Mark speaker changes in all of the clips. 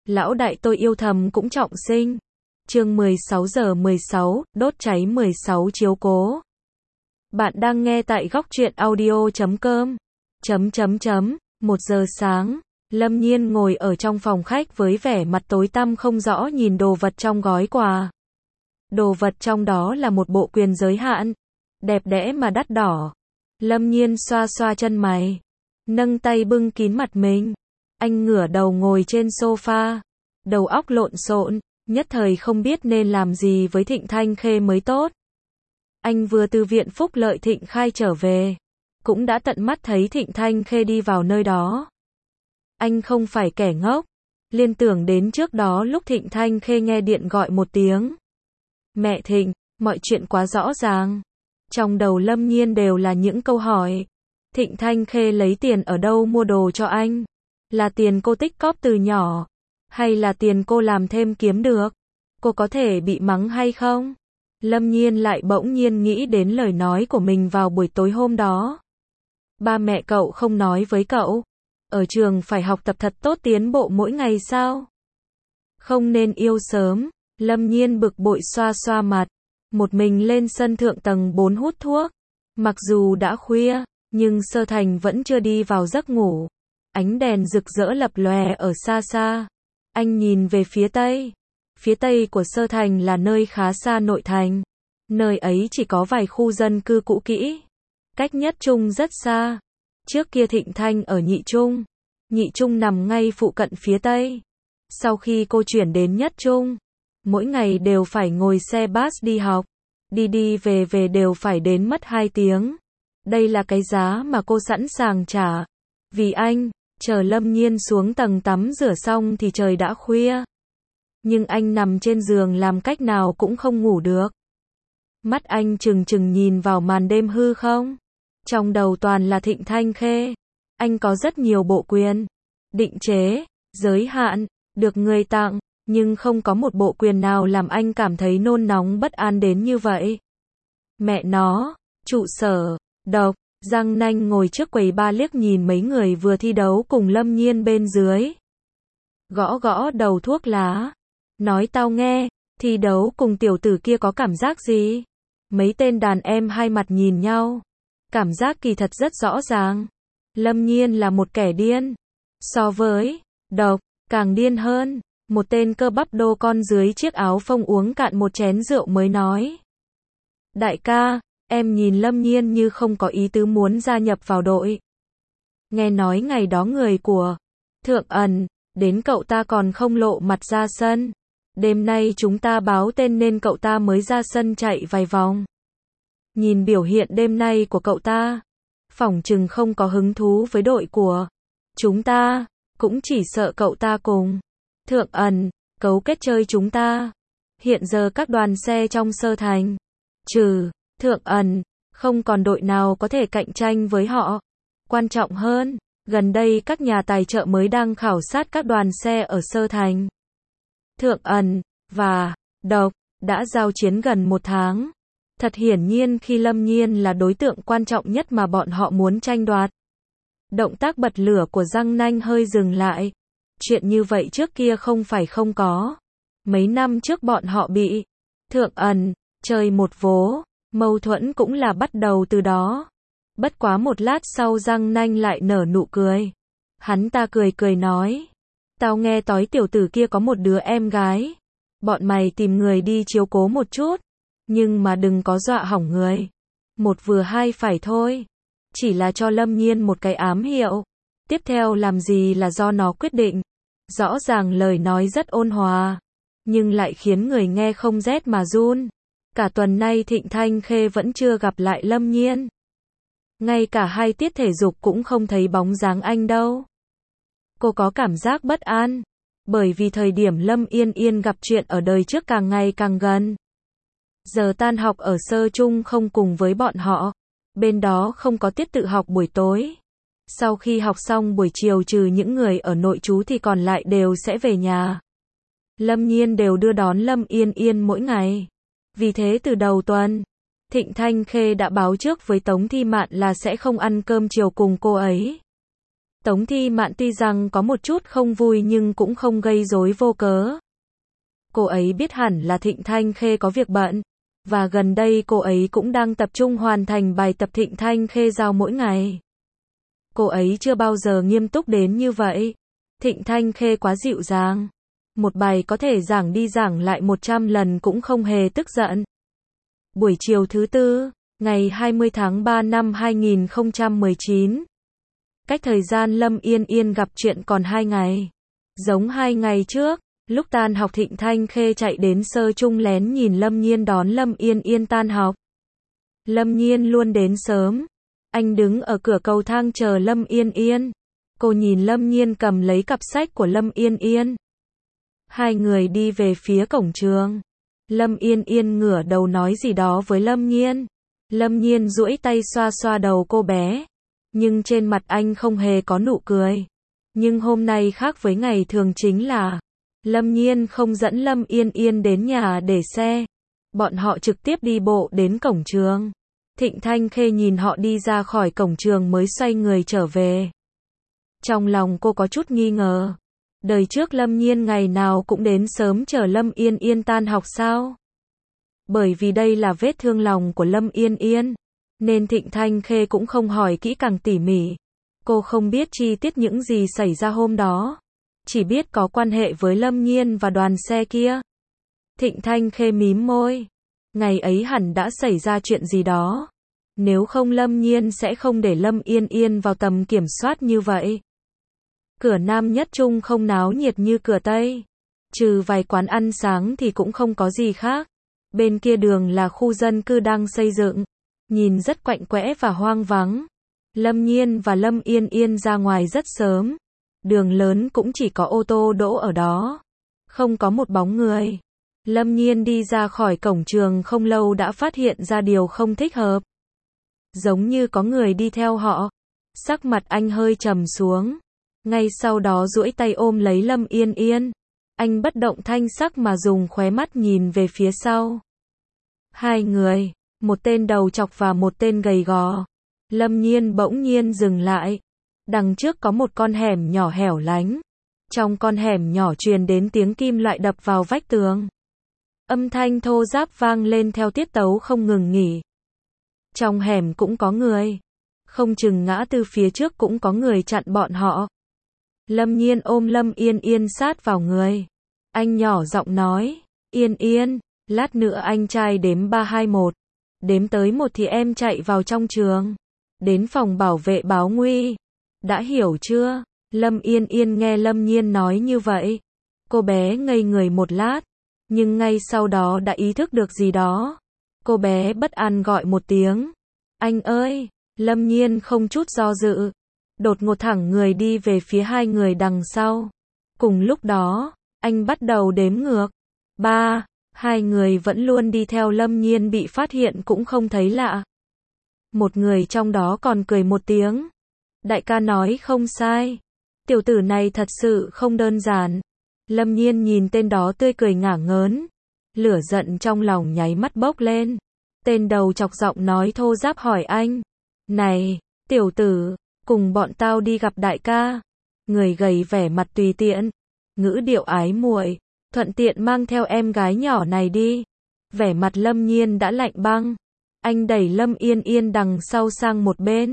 Speaker 1: Lão đại tôi yêu thầm cũng trọng sinh. Chương 16:16, đốt cháy 16 chiếu cố. Bạn đang nghe tại góc truyện audio.com. 1 giờ sáng, Lâm Nhiên ngồi ở trong phòng khách với vẻ mặt tối tăm không rõ nhìn đồ vật trong gói quà. Đồ vật trong đó là một bộ quyền giới hạn, đẹp đẽ mà đắt đỏ. Lâm Nhiên xoa xoa chân mày, nâng tay bưng kín mặt mình. Anh ngửa đầu ngồi trên sofa, đầu óc lộn xộn, nhất thời không biết nên làm gì với Thịnh Thanh Khê mới tốt. Anh vừa từ viện phúc lợi Thịnh Khai trở về, cũng đã tận mắt thấy Thịnh Thanh Khê đi vào nơi đó. Anh không phải kẻ ngốc, liên tưởng đến trước đó lúc Thịnh Thanh Khê nghe điện gọi một tiếng. Mẹ Thịnh, mọi chuyện quá rõ ràng. Trong đầu Lâm Nhiên đều là những câu hỏi. Thịnh Thanh Khê lấy tiền ở đâu mua đồ cho anh? Là tiền cô tích cóp từ nhỏ? Hay là tiền cô làm thêm kiếm được? Cô có thể bị mắng hay không? Lâm Nhiên lại bỗng nhiên nghĩ đến lời nói của mình vào buổi tối hôm đó. Ba mẹ cậu không nói với cậu, ở trường phải học tập thật tốt tiến bộ mỗi ngày sao? Không nên yêu sớm. Lâm Nhiên bực bội xoa xoa mặt, một mình lên sân thượng tầng 4 hút thuốc. Mặc dù đã khuya, nhưng Sơ Thành vẫn chưa đi vào giấc ngủ. Ánh đèn rực rỡ lập lòe ở xa xa. Anh nhìn về phía tây. Phía tây của Sơ Thành là nơi khá xa nội thành. Nơi ấy chỉ có vài khu dân cư cũ kỹ. Cách Nhất Trung rất xa. Trước kia Thịnh Thanh ở Nhị Trung. Nhị Trung nằm ngay phụ cận phía tây. Sau khi cô chuyển đến Nhất Trung, mỗi ngày đều phải ngồi xe bus đi học. Đi đi về về đều phải đến mất 2 tiếng. Đây là cái giá mà cô sẵn sàng trả. Vì anh, chờ Lâm Nhiên xuống tầng tắm rửa xong thì trời đã khuya. Nhưng anh nằm trên giường làm cách nào cũng không ngủ được. Mắt anh trừng trừng nhìn vào màn đêm hư không. Trong đầu toàn là Thịnh Thanh Khê. Anh có rất nhiều bộ quyền, định chế, giới hạn, được người tặng, nhưng không có một bộ quyền nào làm anh cảm thấy nôn nóng bất an đến như vậy. Mẹ nó, trụ sở, độc, Giang Nanh ngồi trước quầy ba liếc nhìn mấy người vừa thi đấu cùng Lâm Nhiên bên dưới. Gõ gõ đầu thuốc lá. Nói tao nghe, thi đấu cùng tiểu tử kia có cảm giác gì? Mấy tên đàn em hai mặt nhìn nhau. Cảm giác kỳ thật rất rõ ràng. Lâm Nhiên là một kẻ điên. So với độc, càng điên hơn. Một tên cơ bắp đô con dưới chiếc áo phông uống cạn một chén rượu mới nói. Đại ca, em nhìn Lâm Nhiên như không có ý tứ muốn gia nhập vào đội. Nghe nói ngày đó người của Thượng Ẩn đến cậu ta còn không lộ mặt ra sân. Đêm nay chúng ta báo tên nên cậu ta mới ra sân chạy vài vòng. Nhìn biểu hiện đêm nay của cậu ta, phỏng chừng không có hứng thú với đội của chúng ta, cũng chỉ sợ cậu ta cùng Thượng Ẩn cấu kết chơi chúng ta. Hiện giờ các đoàn xe trong Sơ Thành, trừ Thượng Ẩn, không còn đội nào có thể cạnh tranh với họ. Quan trọng hơn, gần đây các nhà tài trợ mới đang khảo sát các đoàn xe ở Sơ Thành. Thượng Ẩn và độc đã giao chiến gần 1 tháng. Thật hiển nhiên khi Lâm Nhiên là đối tượng quan trọng nhất mà bọn họ muốn tranh đoạt. Động tác bật lửa của Giang Nanh hơi dừng lại. Chuyện như vậy trước kia không phải không có. Mấy năm trước bọn họ bị Thượng Ẩn chơi một vố. Mâu thuẫn cũng là bắt đầu từ đó. Bất quá một lát sau Giang Nanh lại nở nụ cười. Hắn ta cười cười nói. Tao nghe nói tiểu tử kia có một đứa em gái. Bọn mày tìm người đi chiếu cố một chút. Nhưng mà đừng có dọa hỏng người. Một vừa hai phải thôi. Chỉ là cho Lâm Nhiên một cái ám hiệu. Tiếp theo làm gì là do nó quyết định. Rõ ràng lời nói rất ôn hòa. Nhưng lại khiến người nghe không rét mà run. Cả tuần nay Thịnh Thanh Khê vẫn chưa gặp lại Lâm Nhiên. Ngay cả 2 tiết thể dục cũng không thấy bóng dáng anh đâu. Cô có cảm giác bất an. Bởi vì thời điểm Lâm Yên Yên gặp chuyện ở đời trước càng ngày càng gần. Giờ tan học ở Sơ Trung không cùng với bọn họ. Bên đó không có tiết tự học buổi tối. Sau khi học xong buổi chiều trừ những người ở nội trú thì còn lại đều sẽ về nhà. Lâm Nhiên đều đưa đón Lâm Yên Yên mỗi ngày. Vì thế từ đầu tuần, Thịnh Thanh Khê đã báo trước với Tống Thi Mạn là sẽ không ăn cơm chiều cùng cô ấy. Tống Thi Mạn tuy rằng có một chút không vui nhưng cũng không gây rối vô cớ. Cô ấy biết hẳn là Thịnh Thanh Khê có việc bận, và gần đây cô ấy cũng đang tập trung hoàn thành bài tập Thịnh Thanh Khê giao mỗi ngày. Cô ấy chưa bao giờ nghiêm túc đến như vậy. Thịnh Thanh Khê quá dịu dàng. Một bài có thể giảng đi giảng lại 100 lần cũng không hề tức giận. Buổi chiều thứ Tư, ngày 20 tháng 3 năm 2019. Cách thời gian Lâm Yên Yên gặp chuyện còn 2 ngày. Giống 2 ngày trước, lúc tan học Thịnh Thanh Khê chạy đến sơ trung lén nhìn Lâm Nhiên đón Lâm Yên Yên tan học. Lâm Nhiên luôn đến sớm. Anh đứng ở cửa cầu thang chờ Lâm Yên Yên. Cô nhìn Lâm Nhiên cầm lấy cặp sách của Lâm Yên Yên. Hai người đi về phía cổng trường. Lâm Yên Yên ngửa đầu nói gì đó với Lâm Nhiên. Lâm Nhiên duỗi tay xoa xoa đầu cô bé. Nhưng trên mặt anh không hề có nụ cười. Nhưng hôm nay khác với ngày thường chính là Lâm Nhiên không dẫn Lâm Yên Yên đến nhà để xe. Bọn họ trực tiếp đi bộ đến cổng trường. Thịnh Thanh Khê nhìn họ đi ra khỏi cổng trường mới xoay người trở về. Trong lòng cô có chút nghi ngờ. Đời trước Lâm Nhiên ngày nào cũng đến sớm chờ Lâm Yên Yên tan học sao? Bởi vì đây là vết thương lòng của Lâm Yên Yên, nên Thịnh Thanh Khê cũng không hỏi kỹ càng tỉ mỉ. Cô không biết chi tiết những gì xảy ra hôm đó. Chỉ biết có quan hệ với Lâm Nhiên và đoàn xe kia. Thịnh Thanh Khê mím môi. Ngày ấy hẳn đã xảy ra chuyện gì đó. Nếu không Lâm Nhiên sẽ không để Lâm Yên Yên vào tầm kiểm soát như vậy. Cửa Nam Nhất Trung không náo nhiệt như cửa Tây. Trừ vài quán ăn sáng thì cũng không có gì khác. Bên kia đường là khu dân cư đang xây dựng. Nhìn rất quạnh quẽ và hoang vắng. Lâm Nhiên và Lâm Yên Yên ra ngoài rất sớm. Đường lớn cũng chỉ có ô tô đỗ ở đó. Không có một bóng người. Lâm Nhiên đi ra khỏi cổng trường không lâu đã phát hiện ra điều không thích hợp. Giống như có người đi theo họ. Sắc mặt anh hơi trầm xuống. Ngay sau đó duỗi tay ôm lấy Lâm Yên Yên. Anh bất động thanh sắc mà dùng khóe mắt nhìn về phía sau. Hai người, một tên đầu trọc và một tên gầy gò. Lâm Nhiên bỗng nhiên dừng lại. Đằng trước có một con hẻm nhỏ hẻo lánh. Trong con hẻm nhỏ truyền đến tiếng kim loại đập vào vách tường. Âm thanh thô ráp vang lên theo tiết tấu không ngừng nghỉ. Trong hẻm cũng có người. Không chừng ngã tư phía trước cũng có người chặn bọn họ. Lâm Nhiên ôm Lâm Yên Yên sát vào người. Anh nhỏ giọng nói, Yên Yên, lát nữa anh trai đếm 3-2-1. Đếm tới 1 thì em chạy vào trong trường. Đến phòng bảo vệ báo nguy. Đã hiểu chưa? Lâm Yên Yên nghe Lâm Nhiên nói như vậy. Cô bé ngây người một lát. Nhưng ngay sau đó đã ý thức được gì đó. Cô bé bất an gọi một tiếng. Anh ơi! Lâm Nhiên không chút do dự. Đột ngột thẳng người đi về phía hai người đằng sau. Cùng lúc đó, anh bắt đầu đếm ngược. 3, hai người vẫn luôn đi theo Lâm Nhiên bị phát hiện cũng không thấy lạ. Một người trong đó còn cười một tiếng. Đại ca nói không sai. Tiểu tử này thật sự không đơn giản. Lâm Nhiên nhìn tên đó tươi cười ngả ngớn. Lửa giận trong lòng nháy mắt bốc lên. Tên đầu chọc giọng nói thô ráp hỏi anh. Này, tiểu tử, cùng bọn tao đi gặp đại ca. Người gầy vẻ mặt tùy tiện. Ngữ điệu ái muội. Thuận tiện mang theo em gái nhỏ này đi. Vẻ mặt Lâm Nhiên đã lạnh băng. Anh đẩy Lâm Yên Yên đằng sau sang một bên.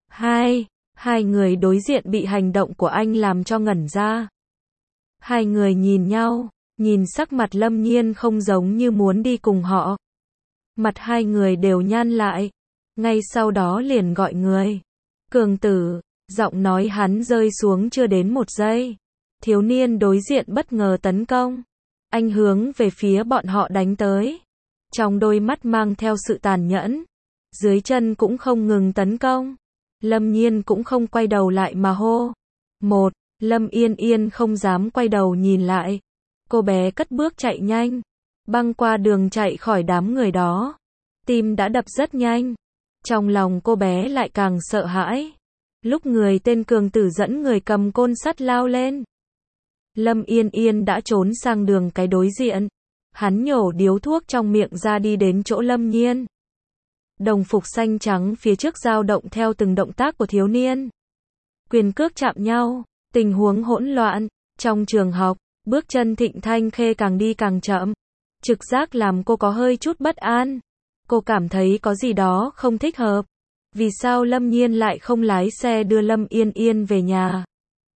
Speaker 1: Hai người đối diện bị hành động của anh làm cho ngẩn ra. Hai người nhìn nhau, nhìn sắc mặt Lâm Nhiên không giống như muốn đi cùng họ. Mặt hai người đều nhăn lại. Ngay sau đó liền gọi người. Cường tử, giọng nói hắn rơi xuống chưa đến 1 giây. Thiếu niên đối diện bất ngờ tấn công. Anh hướng về phía bọn họ đánh tới. Trong đôi mắt mang theo sự tàn nhẫn. Dưới chân cũng không ngừng tấn công. Lâm Nhiên cũng không quay đầu lại mà hô. 1, Lâm Yên Yên không dám quay đầu nhìn lại. Cô bé cất bước chạy nhanh. Băng qua đường chạy khỏi đám người đó. Tim đã đập rất nhanh. Trong lòng cô bé lại càng sợ hãi. Lúc người tên Cường tử dẫn người cầm côn sắt lao lên. Lâm Yên Yên đã trốn sang đường cái đối diện. Hắn nhổ điếu thuốc trong miệng ra đi đến chỗ Lâm Nhiên. Đồng phục xanh trắng phía trước dao động theo từng động tác của thiếu niên. quyền cước chạm nhau, tình huống hỗn loạn. Trong trường học, bước chân Thịnh Thanh Khê càng đi càng chậm. Trực giác làm cô có hơi chút bất an. Cô cảm thấy có gì đó không thích hợp. Vì sao Lâm Nhiên lại không lái xe đưa Lâm Yên Yên về nhà?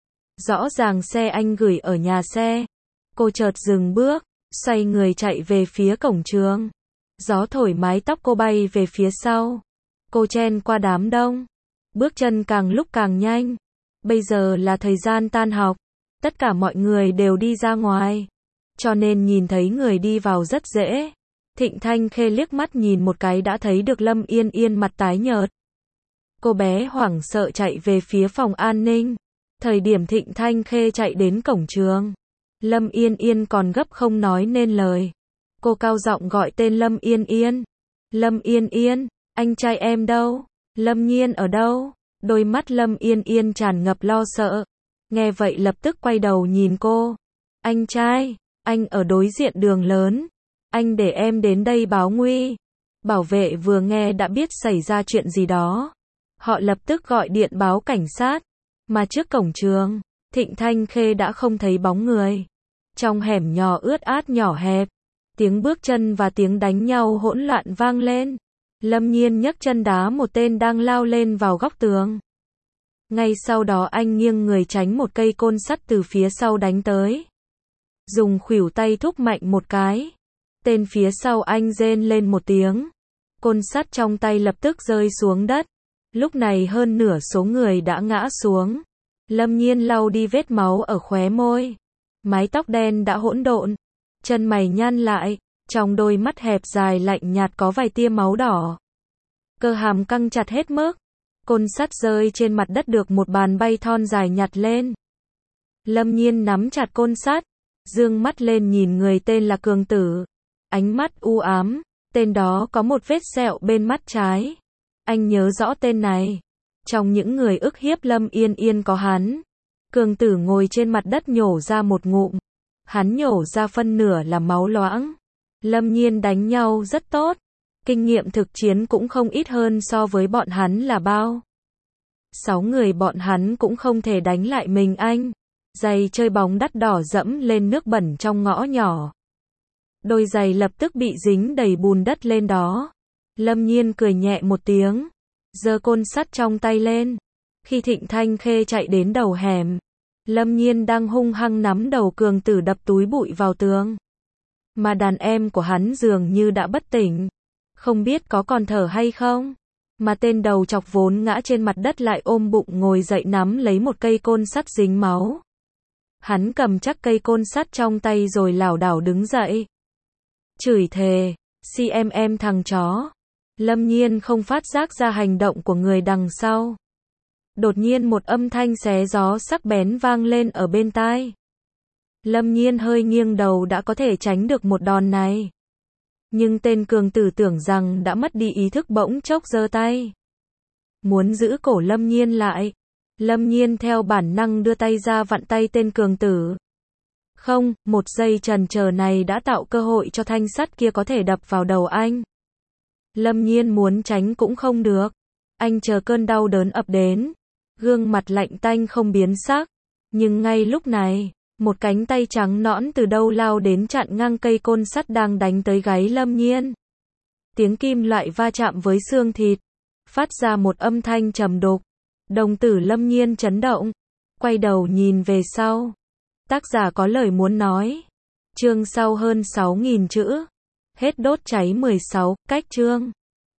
Speaker 1: Rõ ràng xe anh gửi ở nhà xe. Cô chợt dừng bước, xoay người chạy về phía cổng trường. Gió thổi mái tóc cô bay về phía sau. Cô chen qua đám đông. Bước chân càng lúc càng nhanh. Bây giờ là thời gian tan học. Tất cả mọi người đều đi ra ngoài. Cho nên nhìn thấy người đi vào rất dễ. Thịnh Thanh Khê liếc mắt nhìn một cái đã thấy được Lâm Yên Yên mặt tái nhợt. Cô bé hoảng sợ chạy về phía phòng an ninh. Thời điểm Thịnh Thanh Khê chạy đến cổng trường, Lâm Yên Yên còn gấp không nói nên lời. Cô cao giọng gọi tên Lâm Yên Yên. Lâm Yên Yên, anh trai em đâu? Lâm Nhiên ở đâu? Đôi mắt Lâm Yên Yên tràn ngập lo sợ. Nghe vậy lập tức quay đầu nhìn cô. Anh trai, anh ở đối diện đường lớn. Anh để em đến đây báo nguy. Bảo vệ vừa nghe đã biết xảy ra chuyện gì đó. Họ lập tức gọi điện báo cảnh sát. Mà trước cổng trường, Thịnh Thanh Khê đã không thấy bóng người. Trong hẻm nhỏ ướt át nhỏ hẹp, tiếng bước chân và tiếng đánh nhau hỗn loạn vang lên. Lâm Nhiên nhấc chân đá một tên đang lao lên vào góc tường. Ngay sau đó anh nghiêng người tránh một cây côn sắt từ phía sau đánh tới. Dùng khuỷu tay thúc mạnh một cái. Tên phía sau anh rên lên một tiếng. Côn sắt trong tay lập tức rơi xuống đất. Lúc này hơn nửa số người đã ngã xuống. Lâm Nhiên lau đi vết máu ở khóe môi. Mái tóc đen đã hỗn độn. Chân mày nhăn lại. Trong đôi mắt hẹp dài lạnh nhạt có vài tia máu đỏ. Cơ hàm căng chặt hết mức. Côn sắt rơi trên mặt đất được một bàn bay thon dài nhặt lên. Lâm Nhiên nắm chặt côn sắt. Dương mắt lên nhìn người tên là Cường Tử. Ánh mắt u ám. Tên đó có một vết sẹo bên mắt trái. Anh nhớ rõ tên này. Trong những người ức hiếp Lâm Yên Yên có hắn. Cường Tử ngồi trên mặt đất nhổ ra một ngụm. Hắn nhổ ra phân nửa là máu loãng. Lâm Nhiên đánh nhau rất tốt. Kinh nghiệm thực chiến cũng không ít hơn so với bọn hắn là bao. 6 người bọn hắn cũng không thể đánh lại mình anh. Giày chơi bóng đắt đỏ dẫm lên nước bẩn trong ngõ nhỏ. Đôi giày lập tức bị dính đầy bùn đất lên đó. Lâm Nhiên cười nhẹ một tiếng. Giơ côn sắt trong tay lên. Khi Thịnh Thanh Khê chạy đến đầu hẻm, Lâm Nhiên đang hung hăng nắm đầu Cường Tử đập túi bụi vào tường. Mà đàn em của hắn dường như đã bất tỉnh. Không biết có còn thở hay không. Mà tên đầu chọc vốn ngã trên mặt đất lại ôm bụng ngồi dậy nắm lấy một cây côn sắt dính máu. Hắn cầm chắc cây côn sắt trong tay rồi lảo đảo đứng dậy. Chửi thề, CMM thằng chó. Lâm Nhiên không phát giác ra hành động của người đằng sau. Đột nhiên một âm thanh xé gió sắc bén vang lên ở bên tai. Lâm Nhiên hơi nghiêng đầu đã có thể tránh được một đòn này. Nhưng tên Cường Tử tưởng rằng đã mất đi ý thức bỗng chốc giơ tay. Muốn giữ cổ Lâm Nhiên lại. Lâm Nhiên theo bản năng đưa tay ra vặn tay tên Cường Tử. Không, một giây chần chờ này đã tạo cơ hội cho thanh sắt kia có thể đập vào đầu anh. Lâm Nhiên muốn tránh cũng không được. Anh chờ cơn đau đớn ập đến. Gương mặt lạnh tanh không biến sắc. Nhưng ngay lúc này, một cánh tay trắng nõn từ đâu lao đến chặn ngang cây côn sắt đang đánh tới gáy Lâm Nhiên. Tiếng kim loại va chạm với xương thịt. Phát ra một âm thanh trầm đục. Đồng tử Lâm Nhiên chấn động. Quay đầu nhìn về sau. Tác giả có lời muốn nói. Chương sau hơn 6.000 chữ. Hết đốt cháy 16, cách chương.